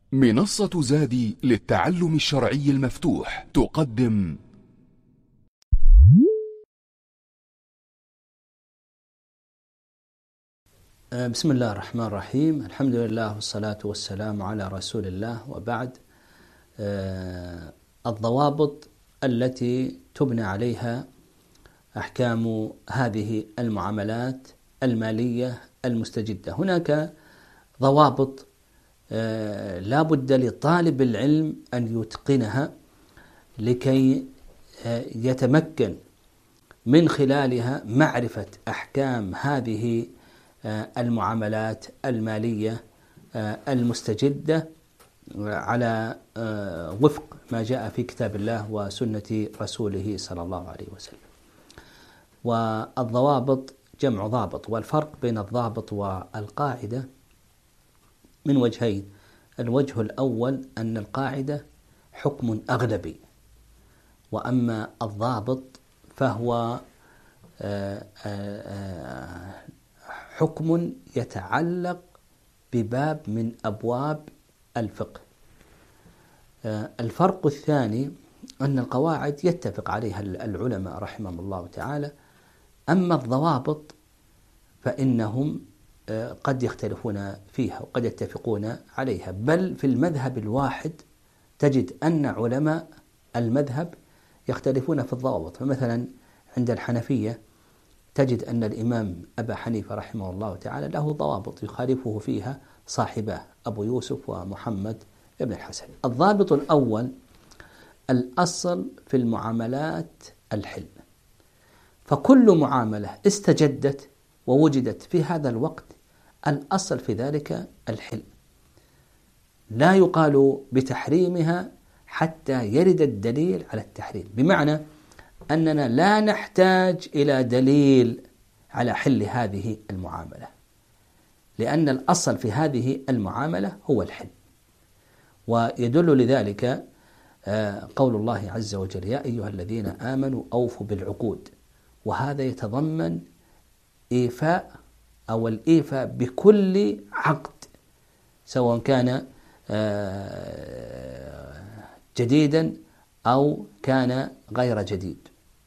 منصة زادي للتعلم الشرعي المفتوح تقدم بسم الله الرحمن الرحيم. الحمد لله والصلاة والسلام على رسول الله، وبعد. الضوابط التي تبنى عليها أحكام هذه المعاملات المالية المستجدة. هناك ضوابط لا بد لطالب العلم أن يتقنها لكي يتمكن من خلالها معرفة أحكام هذه المعاملات المالية المستجدة على وفق ما جاء في كتاب الله وسنة رسوله صلى الله عليه وسلم. والضوابط جمع ضابط، والفرق بين الضابط والقاعدة من وجهين. الوجه الأول أن القاعدة حكم أغلبي، وأما الضابط فهو حكم يتعلق بباب من أبواب الفقه. الفرق الثاني أن القواعد يتفق عليها العلماء رحمهم الله تعالى، أما الضوابط فإنهم قد يختلفون فيها وقد يتفقون عليها، بل في المذهب الواحد تجد أن علماء المذهب يختلفون في الضوابط. فمثلا عند الحنفية تجد أن الإمام أبا حنيفة رحمه الله تعالى له ضوابط يخالفه فيها صاحبه أبو يوسف ومحمد بن الحسن. الضابط الأول: الأصل في المعاملات الحل، فكل معاملة استجدت ووجدت في هذا الوقت الأصل في ذلك الحل، لا يقال بتحريمها حتى يرد الدليل على التحريم، بمعنى أننا لا نحتاج إلى دليل على حل هذه المعاملة، لأن الأصل في هذه المعاملة هو الحل. ويدل لذلك قول الله عز وجل: يا أيها الذين آمنوا أوفوا بالعقود. وهذا يتضمن إيفاء أو الإيفاء بكل عقد، سواء كان جديدا أو كان غير جديد.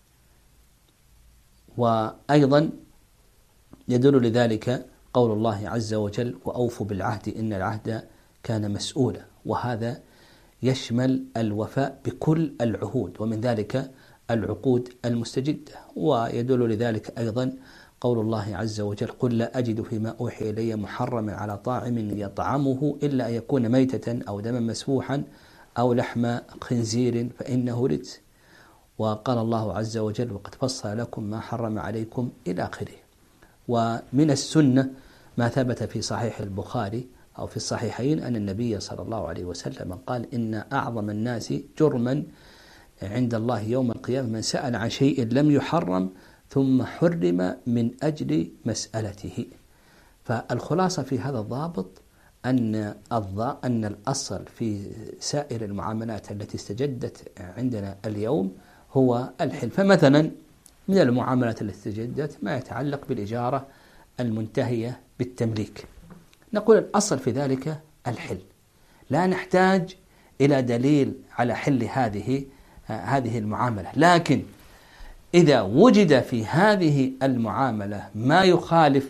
وأيضا يدل لذلك قول الله عز وجل: وأوفوا بالعهد إن العهد كان مسؤولا. وهذا يشمل الوفاء بكل العهود، ومن ذلك العقود المستجدة. ويدل لذلك أيضا قول الله عز وجل: قل لا أجد فيما أوحي إلي محرما على طاعم يطعمه إلا أن يكون ميتة أو دما مسفوحا أو لحم خنزير فإنه رجس. وقال الله عز وجل: وقد فصل لكم ما حرم عليكم إلى آخره. ومن السنة ما ثبت في صحيح البخاري أو في الصحيحين أن النبي صلى الله عليه وسلم قال: إن أعظم الناس جرما عند الله يوم القيامة من سأل عن شيء لم يحرم ثم حرم من أجل مسألته. فالخلاصة في هذا الضابط أن الأصل في سائر المعاملات التي استجدت عندنا اليوم هو الحل. فمثلا من المعاملات التي استجدت ما يتعلق بالإجارة المنتهية بالتمليك، نقول الأصل في ذلك الحل، لا نحتاج إلى دليل على حل هذه المعاملة. لكن إذا وجد في هذه المعاملة ما يخالف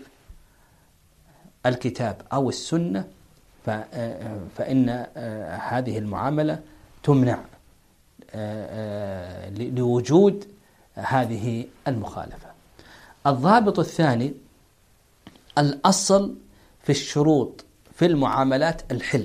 الكتاب أو السنة فإن هذه المعاملة تمنع لوجود هذه المخالفة. الضابط الثاني: الأصل في الشروط في المعاملات الحل.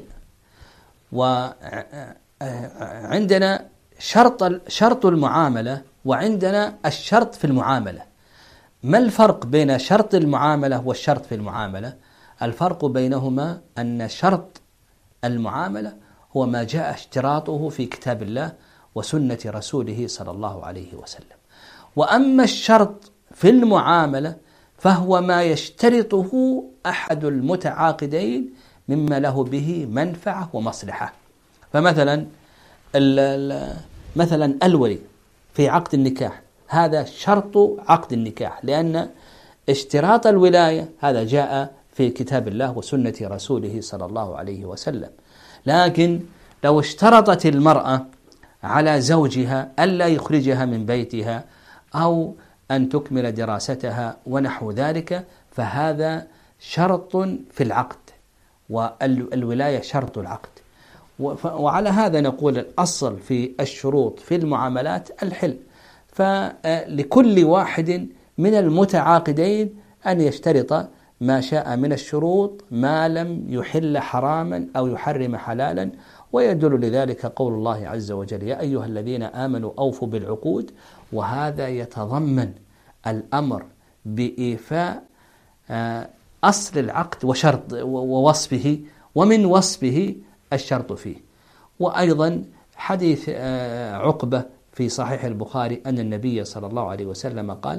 وعندنا شرط المعاملة وعندنا الشرط في المعاملة. ما الفرق بين شرط المعاملة والشرط في المعاملة؟ الفرق بينهما أن شرط المعاملة هو ما جاء اشتراطه في كتاب الله وسنة رسوله صلى الله عليه وسلم، وأما الشرط في المعاملة فهو ما يشترطه أحد المتعاقدين مما له به منفعة ومصلحة. فمثلا مثلا الولي في عقد النكاح، هذا شرط عقد النكاح، لأن اشتراط الولاية هذا جاء في كتاب الله وسنة رسوله صلى الله عليه وسلم. لكن لو اشترطت المرأة على زوجها ألا يخرجها من بيتها أو أن تكمل دراستها ونحو ذلك، فهذا شرط في العقد، والولاية شرط العقد. وعلى هذا نقول الأصل في الشروط في المعاملات الحل، فلكل واحد من المتعاقدين أن يشترط ما شاء من الشروط ما لم يحل حراما أو يحرم حلالا. ويدل لذلك قول الله عز وجل: يا أيها الذين آمنوا أوفوا بالعقود. وهذا يتضمن الأمر بإيفاء أصل العقد وشرط ووصفه، ومن وصفه الشرط فيه. وأيضا حديث عقبة في صحيح البخاري أن النبي صلى الله عليه وسلم قال: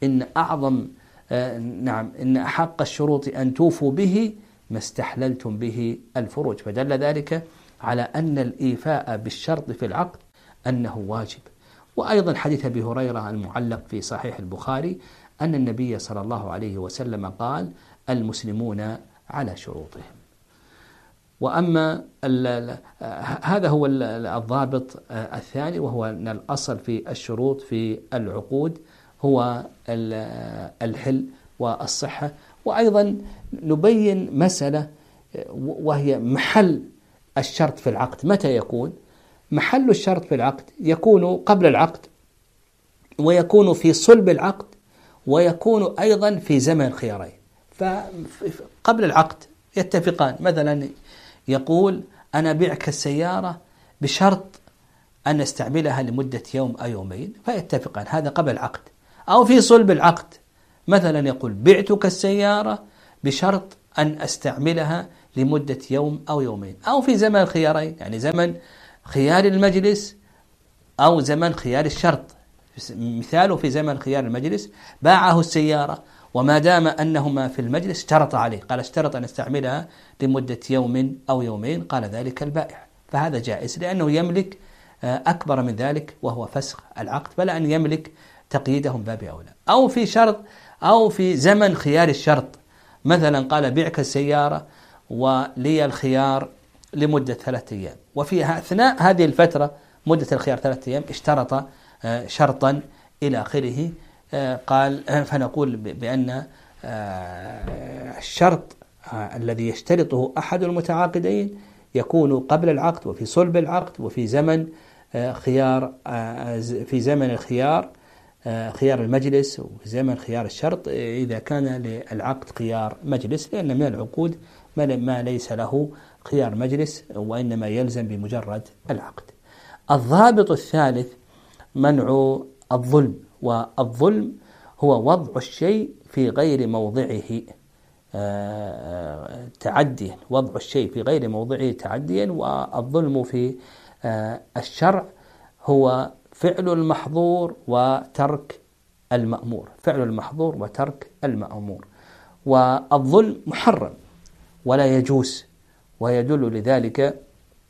إن أحق الشروط أن توفوا به ما استحللتم به الفروج. فدل ذلك على أن الإيفاء بالشرط في العقد أنه واجب. وأيضا حديث أبي هريرة المعلق في صحيح البخاري أن النبي صلى الله عليه وسلم قال: المسلمون على شروطهم. وأما هذا هو الضابط الثاني، وهو أن الأصل في الشروط في العقود هو الحل والصحة. وأيضا نبين مسألة وهي محل الشرط في العقد. متى يكون محل الشرط في العقد؟ يكون قبل العقد، ويكون في صلب العقد، ويكون أيضا في زمن الخيارين. فقبل العقد يتفقان، مثلا يقول: أنا بيعك السيارة بشرط أن استعملها لمدة يوم أو يومين، فيتفقان، هذا قبل العقد. أو في صلب العقد، مثلا يقول: بعتك السيارة بشرط أن أستعملها لمدة يوم أو يومين. أو في زمن الخيارين، يعني زمن خيار المجلس أو زمن خيار الشرط. مثاله في زمن خيار المجلس: باعه السيارة، وما دام أنهما في المجلس اشترط عليه، قال: اشترط أن استعملها لمدة يوم أو يومين، قال ذلك البائع، فهذا جائز لأنه يملك أكبر من ذلك وهو فسخ العقد، بل أن يملك تقييدهم باب أولى. أو في شرط، أو في زمن خيار الشرط، مثلا قال: بيعك السيارة ولي الخيار لمدة 3 أيام، وفي أثناء هذه الفترة مدة الخيار 3 أيام اشترط شرطا إلى آخره. قال: فنقول بأن الشرط الذي يشترطه أحد المتعاقدين يكون قبل العقد، وفي صلب العقد، وفي زمن خيار، في زمن الخيار خيار المجلس، وفي زمن خيار الشرط إذا كان للعقد خيار مجلس، لأن من العقود ما ليس له خيار مجلس، وإنما يلزم بمجرد العقد. الضابط الثالث منع الظلم. والظلم هو وضع الشيء في غير موضعه تعديا، وضع الشيء في غير موضعه تعديا. والظلم في الشرع هو فعل المحظور وترك المأمور، فعل المحظور وترك المأمور. والظلم محرم ولا يجوز، ويدل لذلك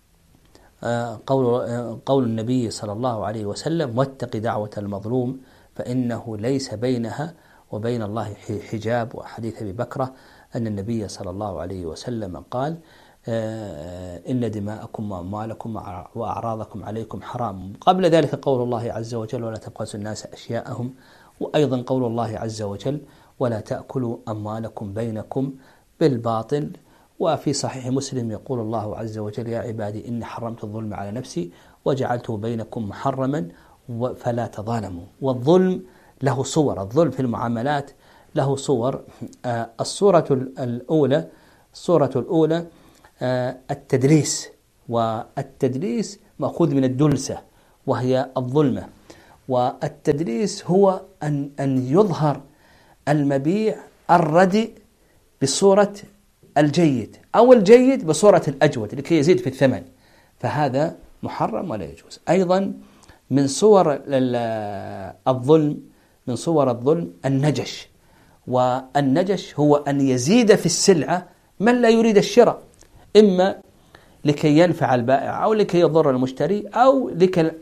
قول النبي صلى الله عليه وسلم: واتق دعوة المظلوم فإنه ليس بينها وبين الله حجاب. وحديث أبي بكرة أن النبي صلى الله عليه وسلم قال: إن دماءكم وأموالكم وأعراضكم عليكم حرام. قبل ذلك قول الله عز وجل: ولا تبخسوا الناس أشياءهم. وأيضا قول الله عز وجل: ولا تأكلوا أموالكم بينكم بالباطل. وفي صحيح مسلم يقول الله عز وجل: يا عبادي إني حرمت الظلم على نفسي وجعلته بينكم محرما فلا تظالموا. والظلم له صور، الظلم في المعاملات له صور. الصورة الأولى التدليس، والتدليس مأخوذ من الدلسة وهي الظلمة. والتدليس هو أن يظهر المبيع الرديء بصورة الجيد، أو الجيد بصورة الأجود لكي يزيد في الثمن، فهذا محرم ولا يجوز. أيضا من صور الظلم النجش. والنجش هو أن يزيد في السلعة من لا يريد الشراء، إما لكي ينفع البائع أو لكي يضر المشتري أو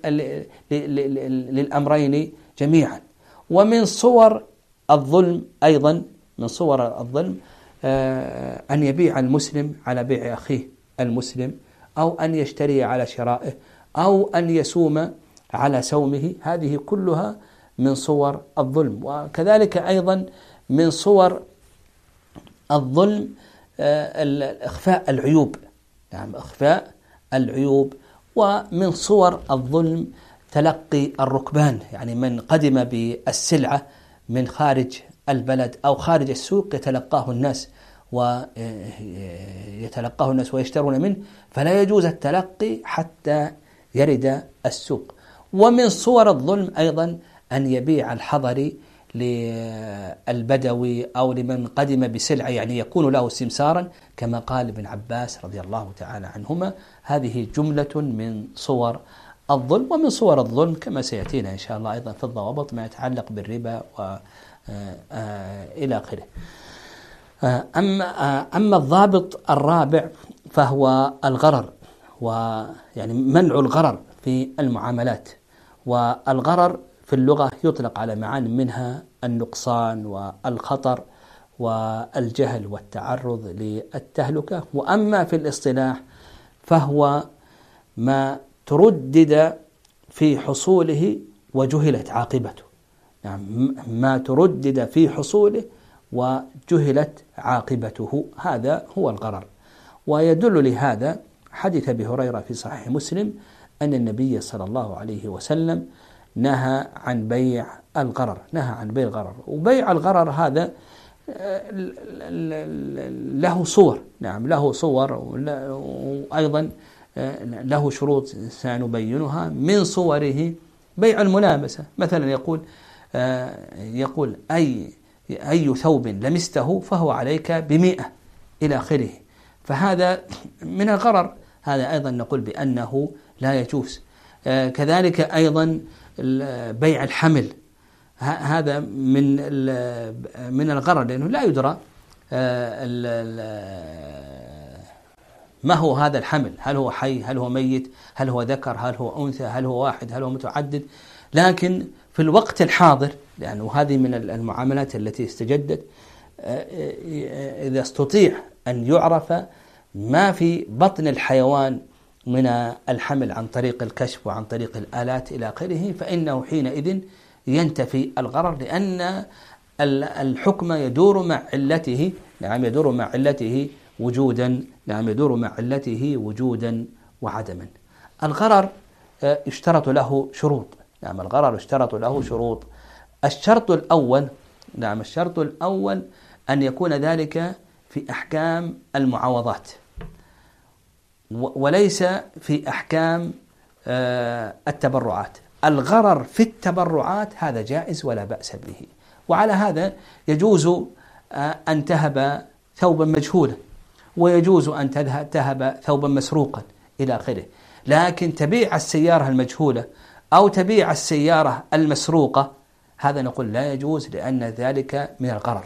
للأمرين جميعا. ومن صور الظلم أيضا، من صور الظلم أن يبيع المسلم على بيع أخيه المسلم، أو أن يشتري على شرائه أو أن يسوم على سومه، هذه كلها من صور الظلم. وكذلك أيضا من صور الظلم إخفاء العيوب، نعم إخفاء العيوب. ومن صور الظلم تلقي الركبان، يعني من قدم بالسلعة من خارج البلد أو خارج السوق يتلقاه الناس ويشترون منه، فلا يجوز التلقي حتى يرد السوق. ومن صور الظلم أيضا أن يبيع الحضري للبدوي أو لمن قدم بسلعة، يعني يكون له سمسارا كما قال ابن عباس رضي الله تعالى عنهما. هذه جملة من صور الظلم. ومن صور الظلم كما سيأتينا إن شاء الله أيضا في الضوابط ما يتعلق بالربا إلى آخره. أما الضابط الرابع فهو الغرر، ويعني منع الغرر في المعاملات. والغرر في اللغة يطلق على معان منها النقصان والخطر والجهل والتعرض للتهلكة. وأما في الاصطلاح فهو ما تردد في حصوله وجهلت عاقبته، يعني ما تردد في حصوله وجهلت عاقبته، هذا هو الغرر. ويدل لهذا حديث أبي هريرة في صحيح مسلم أن النبي صلى الله عليه وسلم نهى عن بيع الغرر، وبيع الغرر هذا له صور، نعم له صور، وأيضا له شروط سنبينها. من صوره بيع الملامسة، مثلا يقول أي ثوب لمسته فهو عليك ب100 إلى آخره، فهذا من الغرر، هذا أيضا نقول بأنه لا يجوز. كذلك أيضا بيع الحمل، هذا من الغرر، لأنه لا يدرى ما هو هذا الحمل، هل هو حي، هل هو ميت، هل هو ذكر، هل هو أنثى، هل هو واحد، هل هو متعدد. لكن في الوقت الحاضر، لأنه هذه من المعاملات التي استجدت، إذا استطيع أن يعرف ما في بطن الحيوان من الحمل عن طريق الكشف وعن طريق الآلات إلى آخره، فإنه حينئذ ينتفي الغرر، لأن الحكم يدور مع علته، نعم يدور مع علته وجودا، نعم يدور مع علته وجودا وعدما. الغرر يشترط له شروط، نعم الغرر يشترط له شروط. الشرط الأول أن يكون ذلك في أحكام المعاوضات وليس في أحكام التبرعات. الغرر في التبرعات هذا جائز ولا بأس به، وعلى هذا يجوز أن تهب ثوبا مجهولا، ويجوز أن تهب ثوبا مسروقا إلى آخره. لكن تبيع السيارة المجهولة أو تبيع السيارة المسروقة، هذا نقول لا يجوز، لأن ذلك من الغرر.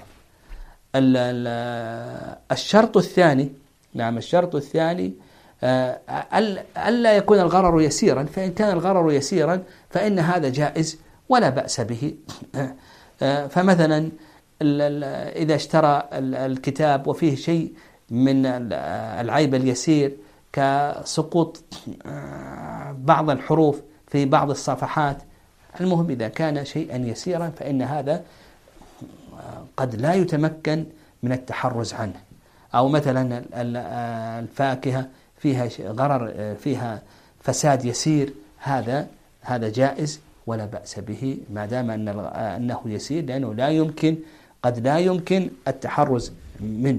الشرط الثاني، نعم الشرط الثاني ألا يكون الغرر يسيرا، فإن كان الغرر يسيرا فإن هذا جائز ولا بأس به. فمثلا إذا اشترى الكتاب وفيه شيء من العيب اليسير كسقوط بعض الحروف في بعض الصفحات، المهم إذا كان شيئا يسيرا فإن هذا قد لا يتمكن من التحرز عنه. أو مثلا الفاكهة فيها غرر، فيها فساد يسير، هذا جائز ولا بأس به ما دام أنه يسير، لأنه قد لا يمكن التحرز منه.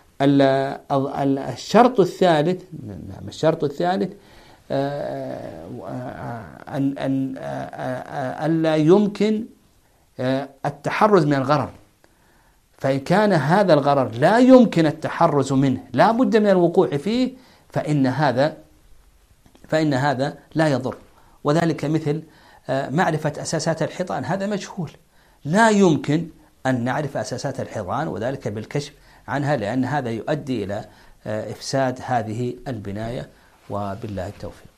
الشرط الثالث أن لا يمكن التحرز من الغرر. فإن كان هذا الغرر لا يمكن التحرز منه، لا بد من الوقوع فيه، فإن هذا لا يضر. وذلك مثل معرفة أساسات الحيطان، هذا مجهول، لا يمكن أن نعرف أساسات الحيطان وذلك بالكشف عنها، لأن هذا يؤدي إلى إفساد هذه البناية. وبالله التوفيق.